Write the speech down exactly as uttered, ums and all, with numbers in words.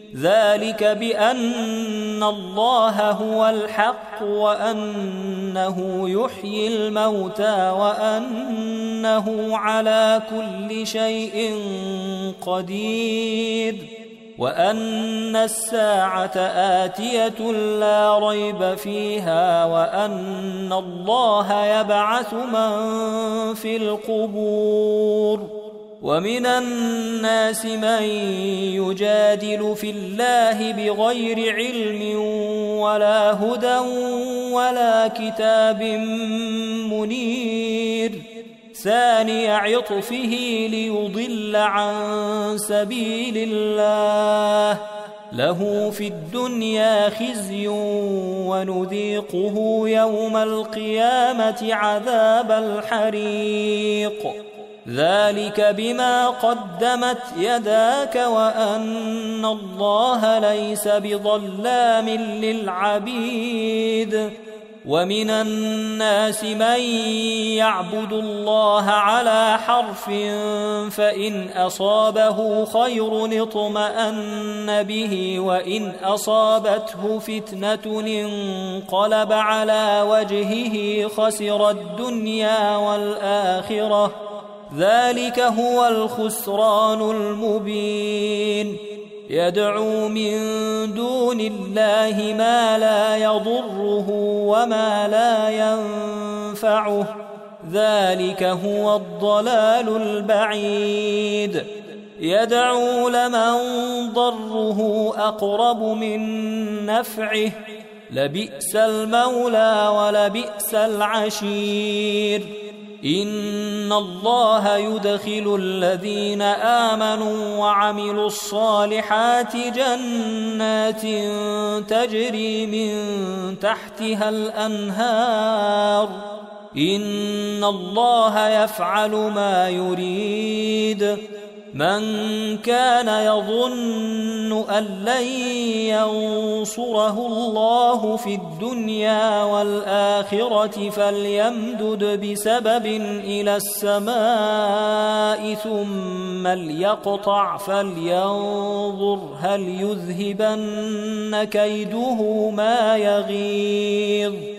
ذلك بأن الله هو الحق وأنه يحيي الموتى وأنه على كل شيء قدير وأن الساعة آتية لا ريب فيها وأن الله يبعث من في القبور ومن الناس من يجادل في الله بغير علم ولا هدى ولا كتاب منير ثاني عطفه ليضل عن سبيل الله له في الدنيا خزي ونذيقه يوم القيامة عذاب الحريق ذلك بما قدمت يداك وأن الله ليس بظلام للعبيد ومن الناس من يعبد الله على حرف فإن أصابه خير اطمأن به وإن أصابته فتنة انقلب على وجهه خسر الدنيا والآخرة ذلك هو الخسران المبين يدعو من دون الله ما لا يضره وما لا ينفعه ذلك هو الضلال البعيد يدعو لمن ضره أقرب من نفعه لبئس المولى ولبئس العشير إن الله يدخل الذين آمنوا وعملوا الصالحات جنات تجري من تحتها الأنهار إن الله يفعل ما يريد من كان يظن أن لن ينصره الله في الدنيا والآخرة فليمدد بسبب إلى السماء ثم ليقطع فلينظر هل يذهبن كيده ما يغيظ